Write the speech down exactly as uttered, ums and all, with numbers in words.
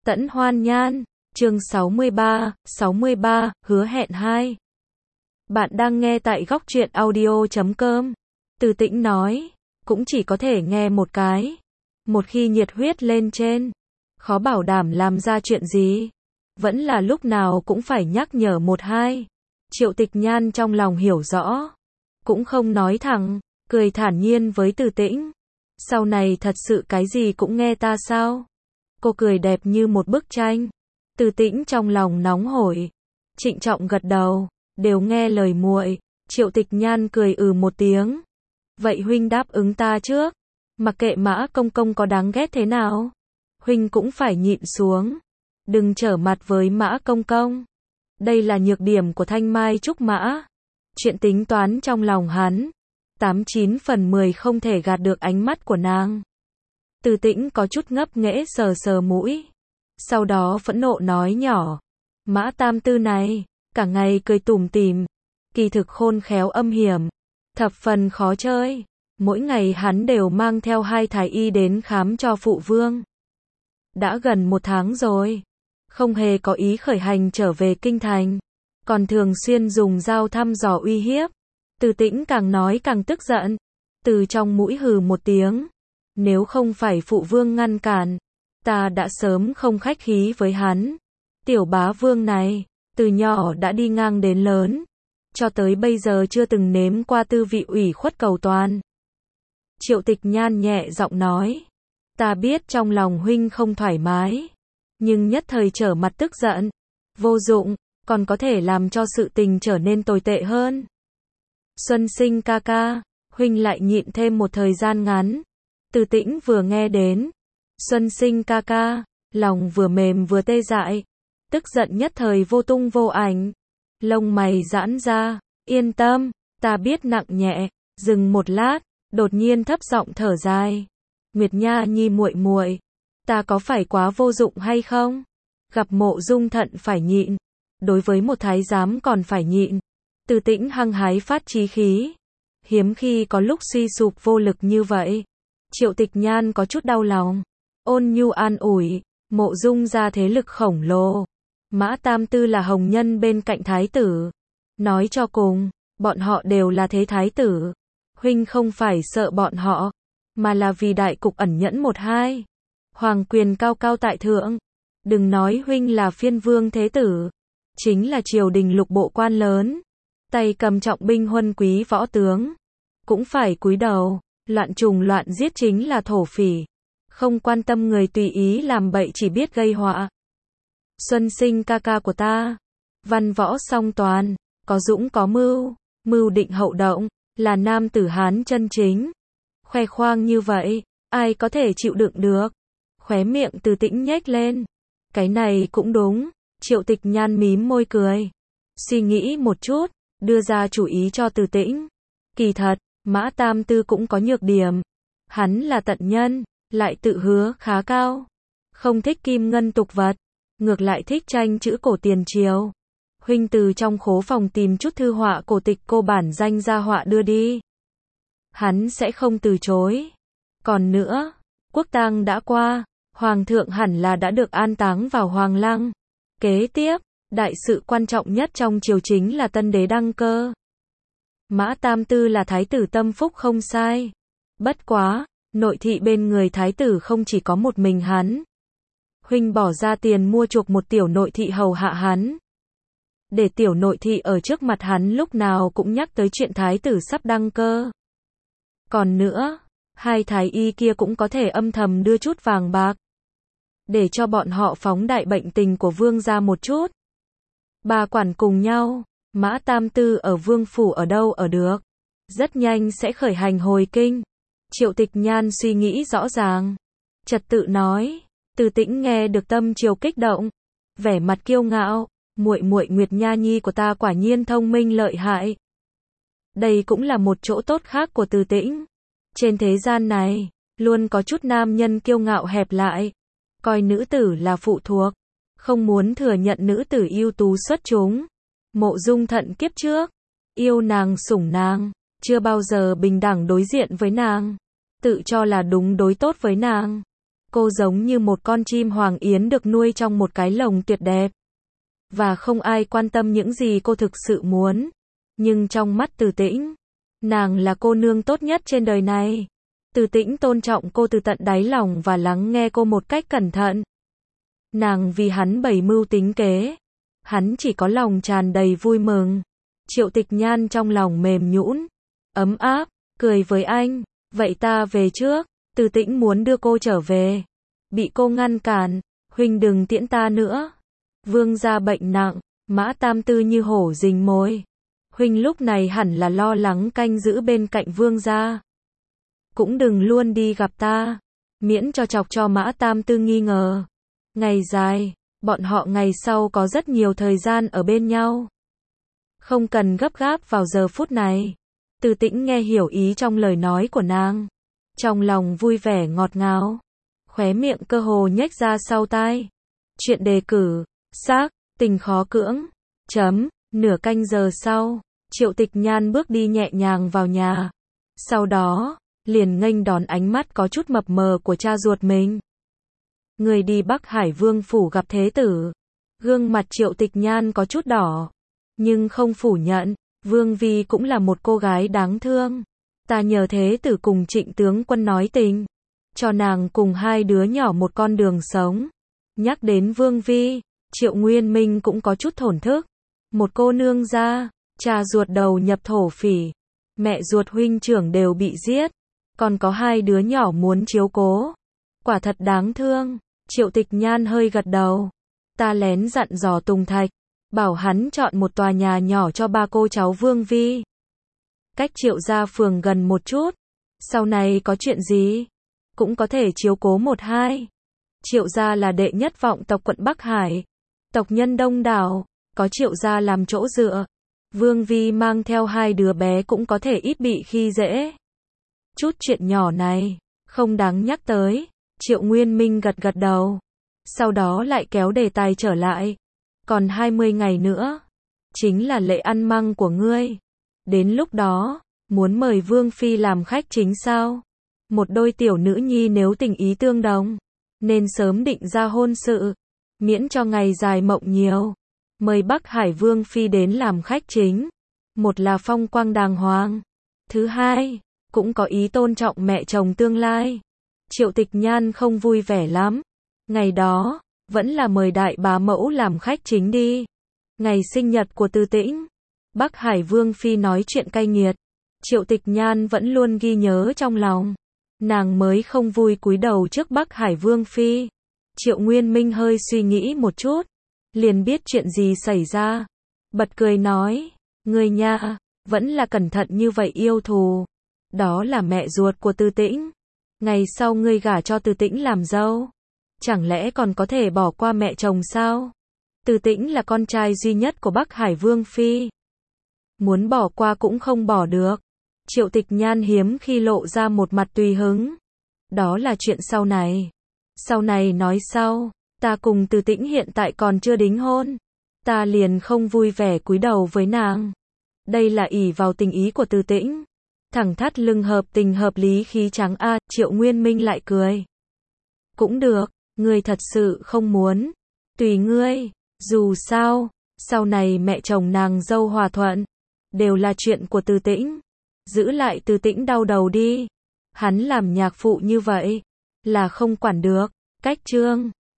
Tẫn Hoan Nhan, chương sáu mươi ba, sáu mươi ba, hứa hẹn hai. Bạn đang nghe tại góc truyện audio chấm com. Từ Tĩnh nói, cũng chỉ có thể nghe một cái. Một khi nhiệt huyết lên trên, khó bảo đảm làm ra chuyện gì. Vẫn là lúc nào cũng phải nhắc nhở một hai. Triệu Tịch Nhan trong lòng hiểu rõ. Cũng không nói thẳng, cười thản nhiên với Từ Tĩnh. Sau này thật sự cái gì cũng nghe ta sao? Cô cười đẹp như một bức tranh. Từ Tĩnh trong lòng nóng hổi. Trịnh trọng gật đầu, đều nghe lời muội. Triệu Tịch Nhan cười ừ một tiếng. Vậy huynh đáp ứng ta trước. Mặc kệ Mã Công Công có đáng ghét thế nào, huynh cũng phải nhịn xuống. Đừng trở mặt với Mã Công Công. Đây là nhược điểm của Thanh Mai Trúc Mã. Chuyện tính toán trong lòng hắn, tám chín phần mười không thể gạt được ánh mắt của nàng. Từ Tĩnh có chút ngấp nghễ sờ sờ mũi. Sau đó phẫn nộ nói nhỏ. Mã Tam Tư này, cả ngày cười tủm tỉm, kỳ thực khôn khéo âm hiểm, thập phần khó chơi. Mỗi ngày hắn đều mang theo hai thái y đến khám cho phụ vương. Đã gần một tháng rồi, không hề có ý khởi hành trở về kinh thành, còn thường xuyên dùng dao thăm dò uy hiếp. Từ Tĩnh càng nói càng tức giận, từ trong mũi hừ một tiếng. Nếu không phải phụ vương ngăn cản, ta đã sớm không khách khí với hắn. Tiểu bá vương này, từ nhỏ đã đi ngang đến lớn, cho tới bây giờ chưa từng nếm qua tư vị ủy khuất cầu toàn. Triệu Tịch Nhan nhẹ giọng nói, ta biết trong lòng huynh không thoải mái, nhưng nhất thời trở mặt tức giận, vô dụng, còn có thể làm cho sự tình trở nên tồi tệ hơn. Xuân Sinh ca ca, huynh lại nhịn thêm một thời gian ngắn. Từ Tĩnh vừa nghe đến Xuân Sinh ca ca, lòng vừa mềm vừa tê dại, tức giận nhất thời vô tung vô ảnh. Lông mày giãn ra, yên tâm, ta biết nặng nhẹ. Dừng một lát, đột nhiên thấp giọng thở dài. Nguyệt Nha Nhi muội muội, ta có phải quá vô dụng hay không? Gặp Mộ Dung Thận phải nhịn, đối với một thái giám còn phải nhịn. Từ Tĩnh hăng hái phát chí khí, hiếm khi có lúc suy sụp vô lực như vậy. Triệu Tịch Nhan có chút đau lòng, ôn nhu an ủi, Mộ Dung gia thế lực khổng lồ, Mã Tam Tư là hồng nhân bên cạnh thái tử. Nói cho cùng, bọn họ đều là thế thái tử. Huynh không phải sợ bọn họ, mà là vì đại cục ẩn nhẫn một hai. Hoàng quyền cao cao tại thượng. Đừng nói huynh là phiên vương thế tử, chính là triều đình lục bộ quan lớn, tay cầm trọng binh huân quý võ tướng, cũng phải cúi đầu. Loạn trùng loạn giết chính là thổ phỉ, không quan tâm người tùy ý làm bậy chỉ biết gây họa. Xuân Sinh ca ca của ta, văn võ song toàn, có dũng có mưu, mưu định hậu động, là nam tử Hán chân chính. Khoe khoang như vậy, ai có thể chịu đựng được? Khóe miệng Từ Tĩnh nhếch lên. Cái này cũng đúng. Triệu Tịch Nhan mím môi cười, suy nghĩ một chút, đưa ra chủ ý cho Từ Tĩnh. Kỳ thật, Mã Tam Tư cũng có nhược điểm. Hắn là tận nhân, lại tự hứa khá cao. Không thích kim ngân tục vật, ngược lại thích tranh chữ cổ tiền triều. Huynh từ trong khố phòng tìm chút thư họa cổ tịch cô bản danh ra họa đưa đi. Hắn sẽ không từ chối. Còn nữa, quốc tang đã qua, hoàng thượng hẳn là đã được an táng vào hoàng lăng. Kế tiếp, đại sự quan trọng nhất trong triều chính là tân đế đăng cơ. Mã Tam Tư là thái tử tâm phúc không sai. Bất quá, nội thị bên người thái tử không chỉ có một mình hắn. Huynh bỏ ra tiền mua chuộc một tiểu nội thị hầu hạ hắn, để tiểu nội thị ở trước mặt hắn lúc nào cũng nhắc tới chuyện thái tử sắp đăng cơ. Còn nữa, hai thái y kia cũng có thể âm thầm đưa chút vàng bạc, để cho bọn họ phóng đại bệnh tình của vương gia một chút. Bà quản cùng nhau, Mã Tam Tư ở vương phủ ở đâu ở được, rất nhanh sẽ khởi hành hồi kinh. Triệu Tịch Nhan suy nghĩ rõ ràng, trật tự nói. Từ Tĩnh nghe được tâm triều kích động, vẻ mặt kiêu ngạo, muội muội Nguyệt Nha Nhi của ta quả nhiên thông minh lợi hại. Đây cũng là một chỗ tốt khác của Từ Tĩnh. Trên thế gian này, luôn có chút nam nhân kiêu ngạo hẹp lại, coi nữ tử là phụ thuộc, không muốn thừa nhận nữ tử ưu tú xuất chúng. Mộ Dung Thận kiếp trước, yêu nàng sủng nàng, chưa bao giờ bình đẳng đối diện với nàng, tự cho là đúng đối tốt với nàng. Cô giống như một con chim hoàng yến được nuôi trong một cái lồng tuyệt đẹp. Và không ai quan tâm những gì cô thực sự muốn. Nhưng trong mắt Từ Tĩnh, nàng là cô nương tốt nhất trên đời này. Từ Tĩnh tôn trọng cô từ tận đáy lòng và lắng nghe cô một cách cẩn thận. Nàng vì hắn bày mưu tính kế. Hắn chỉ có lòng tràn đầy vui mừng. Triệu Tịch Nhan trong lòng mềm nhũn, ấm áp, cười với anh. Vậy ta về trước. Từ Tĩnh muốn đưa cô trở về. Bị cô ngăn cản. Huynh đừng tiễn ta nữa. Vương gia bệnh nặng. Mã Tam Tư như hổ rình mồi. Huynh lúc này hẳn là lo lắng canh giữ bên cạnh vương gia. Cũng đừng luôn đi gặp ta. Miễn cho chọc cho Mã Tam Tư nghi ngờ. Ngày dài, bọn họ ngày sau có rất nhiều thời gian ở bên nhau. Không cần gấp gáp vào giờ phút này. Từ Tĩnh nghe hiểu ý trong lời nói của nàng. Trong lòng vui vẻ ngọt ngào. Khóe miệng cơ hồ nhếch ra sau tai. Chuyện đề cử, xác, tình khó cưỡng. Chấm, nửa canh giờ sau, Triệu Tịch Nhan bước đi nhẹ nhàng vào nhà. Sau đó, liền nghênh đón ánh mắt có chút mập mờ của cha ruột mình. Người đi Bắc Hải Vương phủ gặp thế tử. Gương mặt Triệu Tịch Nhan có chút đỏ. Nhưng không phủ nhận, Vương Vi cũng là một cô gái đáng thương. Ta nhờ thế tử cùng Trịnh tướng quân nói tình. Cho nàng cùng hai đứa nhỏ một con đường sống. Nhắc đến Vương Vi, Triệu Nguyên Minh cũng có chút thổn thức. Một cô nương gia, cha ruột đầu nhập thổ phỉ. Mẹ ruột huynh trưởng đều bị giết. Còn có hai đứa nhỏ muốn chiếu cố. Quả thật đáng thương. Triệu Tịch Nhan hơi gật đầu. Ta lén dặn dò Tùng Thạch. Bảo hắn chọn một tòa nhà nhỏ cho ba cô cháu Vương Vi. Cách Triệu gia phường gần một chút. Sau này có chuyện gì, cũng có thể chiếu cố một hai. Triệu gia là đệ nhất vọng tộc quận Bắc Hải. Tộc nhân đông đảo, có Triệu gia làm chỗ dựa. Vương Vi mang theo hai đứa bé cũng có thể ít bị khi dễ. Chút chuyện nhỏ này, không đáng nhắc tới. Triệu Nguyên Minh gật gật đầu. Sau đó lại kéo đề tài trở lại. Còn hai mươi ngày nữa, chính là lễ ăn măng của ngươi. Đến lúc đó, muốn mời Vương Phi làm khách chính sao? Một đôi tiểu nữ nhi nếu tình ý tương đồng, nên sớm định ra hôn sự, miễn cho ngày dài mộng nhiều. Mời Bắc Hải Vương Phi đến làm khách chính. Một là phong quang đàng hoàng. Thứ hai, cũng có ý tôn trọng mẹ chồng tương lai. Triệu Tịch Nhan không vui vẻ lắm. Ngày đó, vẫn là mời đại bá mẫu làm khách chính đi. Ngày sinh nhật của Từ Tĩnh, Bắc Hải Vương Phi nói chuyện cay nghiệt. Triệu Tịch Nhan vẫn luôn ghi nhớ trong lòng. Nàng mới không vui cúi đầu trước Bắc Hải Vương Phi. Triệu Nguyên Minh hơi suy nghĩ một chút, liền biết chuyện gì xảy ra. Bật cười nói, ngươi nha, vẫn là cẩn thận như vậy yêu thù. Đó là mẹ ruột của Từ Tĩnh. Ngày sau ngươi gả cho Từ Tĩnh làm dâu, chẳng lẽ còn có thể bỏ qua mẹ chồng sao? Từ Tĩnh là con trai duy nhất của Bắc Hải Vương Phi. Muốn bỏ qua cũng không bỏ được. Triệu Tịch Nhan hiếm khi lộ ra một mặt tùy hứng. Đó là chuyện sau này. Sau này nói sau. Ta cùng Từ Tĩnh hiện tại còn chưa đính hôn. Ta liền không vui vẻ cúi đầu với nàng. Đây là ỷ vào tình ý của Từ Tĩnh. Thẳng thắt lưng hợp tình hợp lý khí trắng a. À, Triệu Nguyên Minh lại cười. Cũng được, ngươi thật sự không muốn. Tùy ngươi, dù sao, sau này mẹ chồng nàng dâu hòa thuận, đều là chuyện của Từ Tĩnh. Giữ lại Từ Tĩnh đau đầu đi. Hắn làm nhạc phụ như vậy, là không quản được. Cách chương